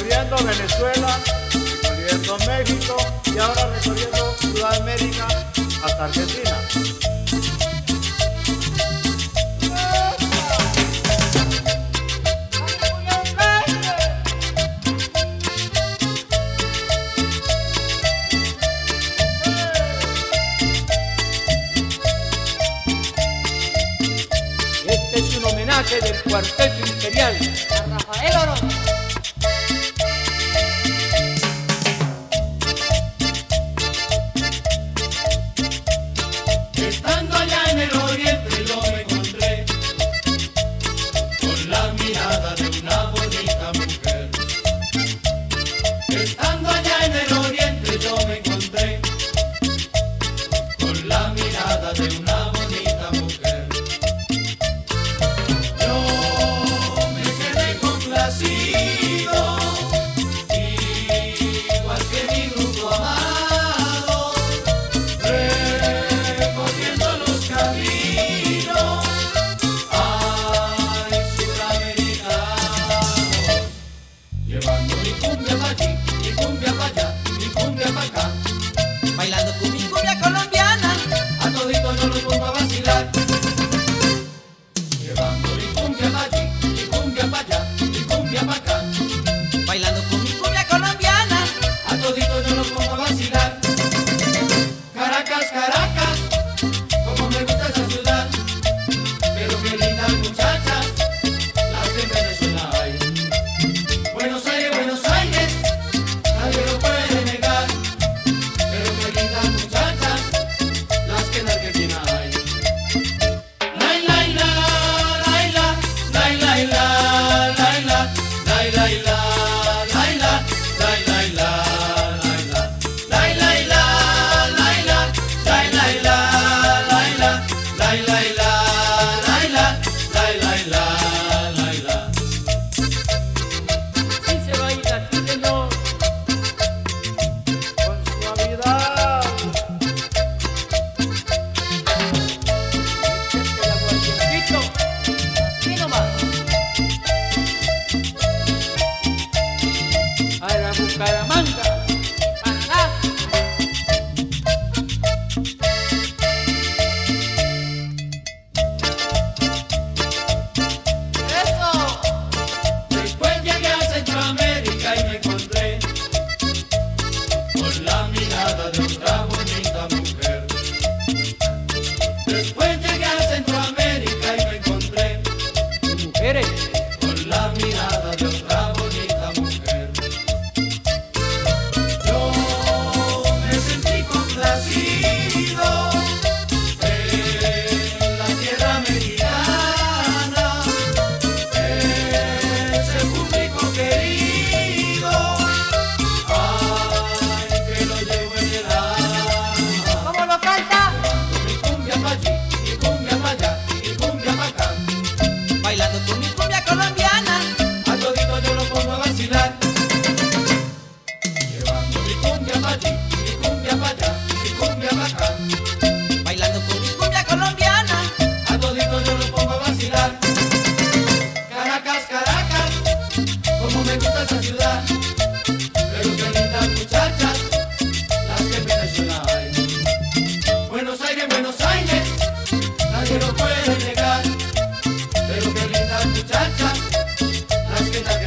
recorriendo Venezuela, recorriendo México y ahora recorriendo Sudamérica hasta Argentina. Este es un homenaje del Cuarteto Imperial a Rafael Orozco. Estando allá en el oriente yo me encontré con la mirada de una bonita mujer. Estando allá en el oriente yo me encontré con la mirada de una bonita mujer. Yo me quedé complacido, igual que mi grupo amado, recorriendo los caminos, ay, sudamericanos, llevando mi cumbia pa' allí, mi cumbia pa' allá, mi cumbia pa' acá, Bailando con mi cumbia colombiana, a toditos yo los pongo a vacilar. Llevando mi cumbia pa' allí, mi cumbia pa' allá, mi cumbia pa' acá, bailando con mi cumbia colombiana. a toditos yo los pongo a vacilar. Caracas, Caracas, como me gusta esa ciudad, pero qué lindas muchachas las que en Venezuela hay. Buenos Aires, nadie lo puede negar, pero qué lindas muchachas las que en Argentina hay. Lai, lai, la, lai, la, lai, lai, la, lai, la, lai, lai, la, lai, la, lai, lai, la, lai, la, lai, lai, la, lai, la, lai, lai, la, lai, la, lai, lai, la, lai, la, lai, lai, la, lai, la. Sí se baila, sí señor. Con suavidad. El aguardientito, así nomás. A la Bucaramanga, Paraná. ¡Eso! Después llegué a Centroamérica y me encontré con la mirada de otra bonita mujer. Después llegué a Centroamérica y me encontré Mujeres, con la mirada de otra bonita mujer. Yo me sentí complacido en la tierra mexicana, ese público querido, ay, que lo llevo en el alma. ¿Cómo lo canta? Mi cumbia pa' allí, mi cumbia pa' allá, mi cumbia pa' acá, Bailando con mi cumbia colombiana, a todito yo lo pongo a vacilar. Llevando mi cumbia pa' allí, mi cumbia pa' allá, mi cumbia pa' acá, bailando con mi cumbia colombiana. a todito yo lo pongo a vacilar. Caracas, Caracas, como me gusta esa ciudad, pero qué lindas muchachas las que en Venezuela hay. Buenos Aires, nadie lo puede negar, pero qué lindas muchachas las que en